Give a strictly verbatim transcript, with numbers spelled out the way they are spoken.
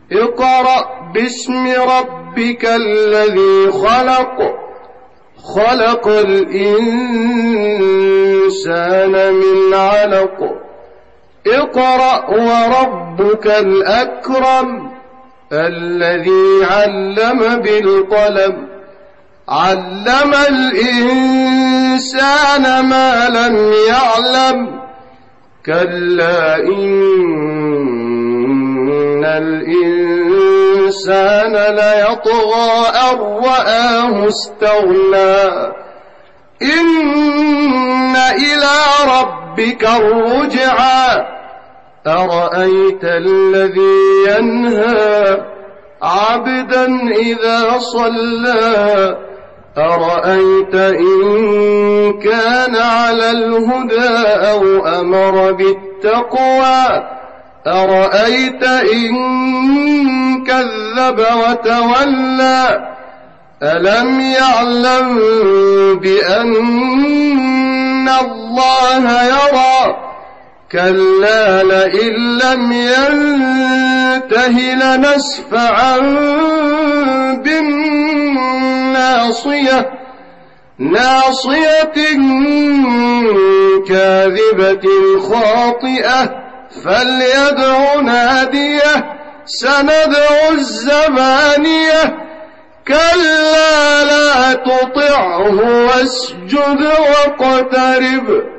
اقرأ باسم ربك الذي خلق خلق الإنسان من علق اقرأ وربك الأكرم الذي علم بالقلم علم الإنسان ما لم يعلم كلا إن الإنسان ليطغى أن رآه استغنى إن إلى ربك الرجعى أرأيت الذي ينهى عبدا إذا صلى أرأيت إن كان على الهدى أو أمر بالتقوى أرأيت إن كذب وتولى ألم يعلم بأن الله يرى كلا لئن لم ينته لنسفعا بالناصية ناصية كاذبة خاطئة فليدع ناديه سندع الزبانية كلا لا تطعه واسجد واقترب